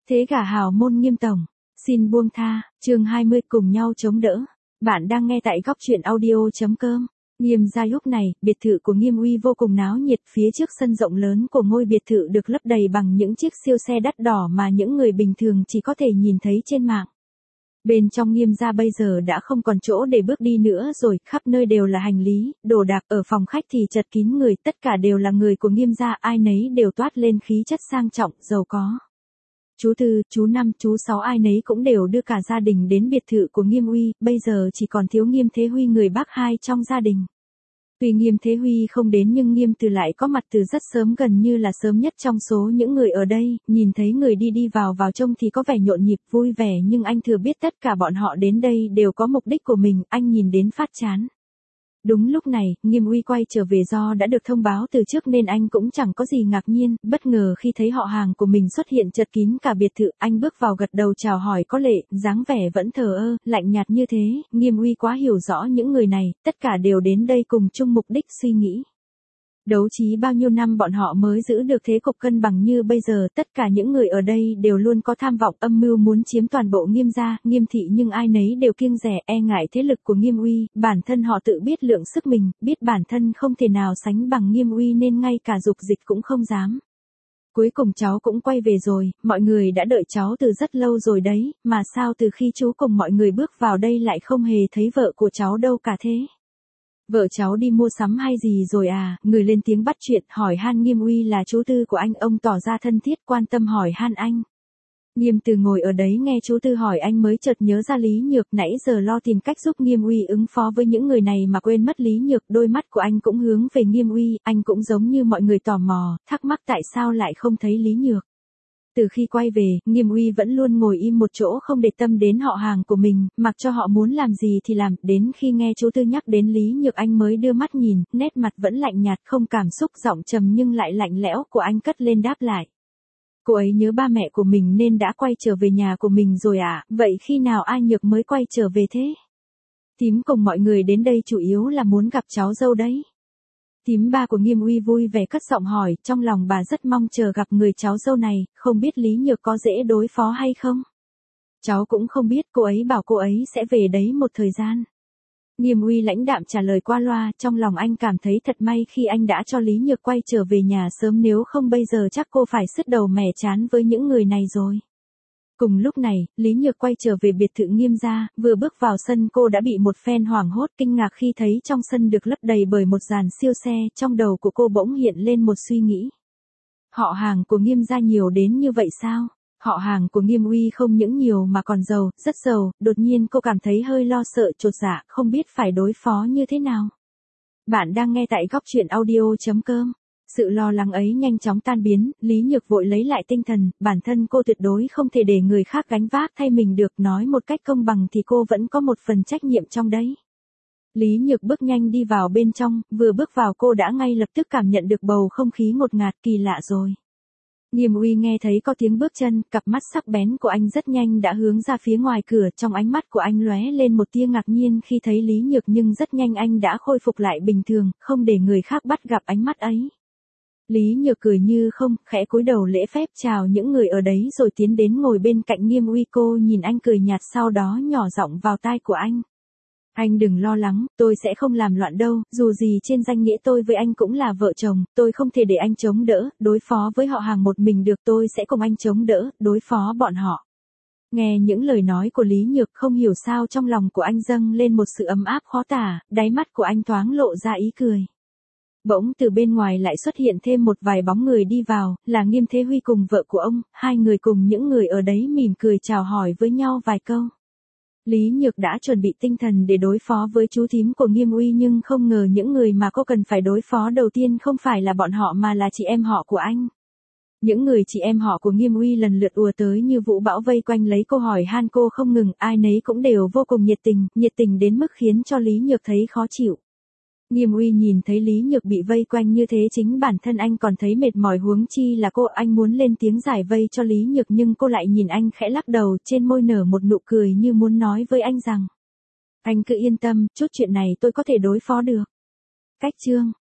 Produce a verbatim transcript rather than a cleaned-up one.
Thế gả hào môn Nghiêm tổng, xin buông tha, chương hai mươi cùng nhau chống đỡ. Bạn đang nghe tại góc truyện audio.com. Nghiêm gia lúc này, biệt thự của Nghiêm Uy vô cùng náo nhiệt, phía trước sân rộng lớn của ngôi biệt thự được lấp đầy bằng những chiếc siêu xe đắt đỏ mà những người bình thường chỉ có thể nhìn thấy trên mạng. Bên trong Nghiêm gia bây giờ đã không còn chỗ để bước đi nữa rồi, khắp nơi đều là hành lý, đồ đạc, ở phòng khách thì chật kín người, tất cả đều là người của Nghiêm gia, ai nấy đều toát lên khí chất sang trọng, giàu có. Chú Tư, chú Năm, chú Sáu ai nấy cũng đều đưa cả gia đình đến biệt thự của Nghiêm Uy, bây giờ chỉ còn thiếu Nghiêm Thế Huy người bác hai trong gia đình. Tuy Nghiêm Thế Huy không đến nhưng Nghiêm Từ lại có mặt từ rất sớm, gần như là sớm nhất trong số những người ở đây, nhìn thấy người đi đi vào vào trông thì có vẻ nhộn nhịp vui vẻ, nhưng anh thừa biết tất cả bọn họ đến đây đều có mục đích của mình, anh nhìn đến phát chán. Đúng lúc này, Nghiêm Uy quay trở về, do đã được thông báo từ trước nên anh cũng chẳng có gì ngạc nhiên, bất ngờ khi thấy họ hàng của mình xuất hiện chật kín cả biệt thự, anh bước vào gật đầu chào hỏi có lệ, dáng vẻ vẫn thờ ơ, lạnh nhạt như thế. Nghiêm Uy quá hiểu rõ những người này, tất cả đều đến đây cùng chung mục đích, suy nghĩ. Đấu trí bao nhiêu năm bọn họ mới giữ được thế cục cân bằng như bây giờ, tất cả những người ở đây đều luôn có tham vọng âm mưu muốn chiếm toàn bộ Nghiêm gia, Nghiêm thị, nhưng ai nấy đều kiêng dè, e ngại thế lực của Nghiêm Uy, bản thân họ tự biết lượng sức mình, biết bản thân không thể nào sánh bằng Nghiêm Uy nên ngay cả dục dịch cũng không dám. Cuối cùng cháu cũng quay về rồi, mọi người đã đợi cháu từ rất lâu rồi đấy, mà sao từ khi chú cùng mọi người bước vào đây lại không hề thấy vợ của cháu đâu cả thế? Vợ cháu đi mua sắm hay gì rồi à? Người lên tiếng bắt chuyện, hỏi han Nghiêm Uy là chú Tư của anh, ông tỏ ra thân thiết quan tâm hỏi han anh. Nghiêm Từ ngồi ở đấy nghe chú Tư hỏi anh mới chợt nhớ ra Lý Nhược, nãy giờ lo tìm cách giúp Nghiêm Uy ứng phó với những người này mà quên mất Lý Nhược, đôi mắt của anh cũng hướng về Nghiêm Uy, anh cũng giống như mọi người tò mò, thắc mắc tại sao lại không thấy Lý Nhược. Từ khi quay về, Nghiêm Uy vẫn luôn ngồi im một chỗ không để tâm đến họ hàng của mình, mặc cho họ muốn làm gì thì làm, đến khi nghe chú Tư nhắc đến Lý Nhược anh mới đưa mắt nhìn, nét mặt vẫn lạnh nhạt không cảm xúc, giọng trầm nhưng lại lạnh lẽo của anh cất lên đáp lại. Cô ấy nhớ ba mẹ của mình nên đã quay trở về nhà của mình rồi à, vậy khi nào A Nhược mới quay trở về thế? Thím cùng mọi người đến đây chủ yếu là muốn gặp cháu dâu đấy. Thím ba của Nghiêm Uy vui vẻ cất giọng hỏi, trong lòng bà rất mong chờ gặp người cháu dâu này, không biết Lý Nhược có dễ đối phó hay không? Cháu cũng không biết, cô ấy bảo cô ấy sẽ về đấy một thời gian. Nghiêm Uy lãnh đạm trả lời qua loa, trong lòng anh cảm thấy thật may khi anh đã cho Lý Nhược quay trở về nhà sớm, nếu không bây giờ chắc cô phải sứt đầu mẻ chán với những người này rồi. Cùng lúc này, Lý Nhược quay trở về biệt thự Nghiêm gia, vừa bước vào sân cô đã bị một phen hoảng hốt kinh ngạc khi thấy trong sân được lấp đầy bởi một dàn siêu xe, trong đầu của cô bỗng hiện lên một suy nghĩ. Họ hàng của Nghiêm gia nhiều đến như vậy sao? Họ hàng của Nghiêm Uy không những nhiều mà còn giàu, rất giàu, đột nhiên cô cảm thấy hơi lo sợ chột dạ, không biết phải đối phó như thế nào. Bạn đang nghe tại góc truyện audio.com. Sự lo lắng ấy nhanh chóng tan biến, Lý Nhược vội lấy lại tinh thần, bản thân cô tuyệt đối không thể để người khác gánh vác thay mình được, nói một cách công bằng thì cô vẫn có một phần trách nhiệm trong đấy. Lý Nhược bước nhanh đi vào bên trong, vừa bước vào cô đã ngay lập tức cảm nhận được bầu không khí ngột ngạt kỳ lạ rồi. Nghiêm Uy nghe thấy có tiếng bước chân, cặp mắt sắc bén của anh rất nhanh đã hướng ra phía ngoài cửa, trong ánh mắt của anh lóe lên một tia ngạc nhiên khi thấy Lý Nhược, nhưng rất nhanh anh đã khôi phục lại bình thường, không để người khác bắt gặp ánh mắt ấy. Lý Nhược cười như không, khẽ cúi đầu lễ phép chào những người ở đấy rồi tiến đến ngồi bên cạnh Nghiêm Uy. Cô nhìn anh cười nhạt, sau đó nhỏ giọng vào tai của anh. Anh đừng lo lắng, tôi sẽ không làm loạn đâu, dù gì trên danh nghĩa tôi với anh cũng là vợ chồng, tôi không thể để anh chống đỡ, đối phó với họ hàng một mình được, tôi sẽ cùng anh chống đỡ, đối phó bọn họ. Nghe những lời nói của Lý Nhược, không hiểu sao trong lòng của anh dâng lên một sự ấm áp khó tả, đáy mắt của anh thoáng lộ ra ý cười. Bỗng từ bên ngoài lại xuất hiện thêm một vài bóng người đi vào, là Nghiêm Thế Huy cùng vợ của ông, hai người cùng những người ở đấy mỉm cười chào hỏi với nhau vài câu. Lý Nhược đã chuẩn bị tinh thần để đối phó với chú thím của Nghiêm Uy, nhưng không ngờ những người mà cô cần phải đối phó đầu tiên không phải là bọn họ mà là chị em họ của anh. Những người chị em họ của Nghiêm Uy lần lượt ùa tới như vũ bão vây quanh lấy cô, hỏi han cô không ngừng, ai nấy cũng đều vô cùng nhiệt tình, nhiệt tình đến mức khiến cho Lý Nhược thấy khó chịu. Nghiêm Uy nhìn thấy Lý Nhược bị vây quanh như thế chính bản thân anh còn thấy mệt mỏi, huống chi là cô. Anh muốn lên tiếng giải vây cho Lý Nhược nhưng cô lại nhìn anh khẽ lắc đầu, trên môi nở một nụ cười như muốn nói với anh rằng: anh cứ yên tâm, chút chuyện này tôi có thể đối phó được. Cách chương